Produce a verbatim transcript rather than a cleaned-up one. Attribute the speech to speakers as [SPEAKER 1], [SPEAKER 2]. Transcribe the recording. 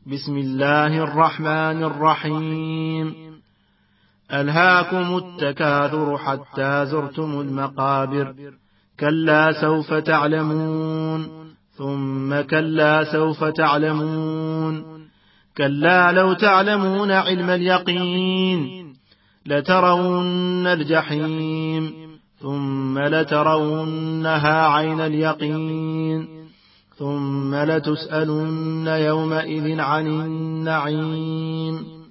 [SPEAKER 1] بسم الله الرحمن الرحيم. ألهاكم التكاثر حتى زرتم المقابر، كلا سوف تعلمون، ثم كلا سوف تعلمون، كلا لو تعلمون علم اليقين لترون الجحيم، ثم لترونها عين اليقين، ثم لتسألن يومئذ عن النعيم.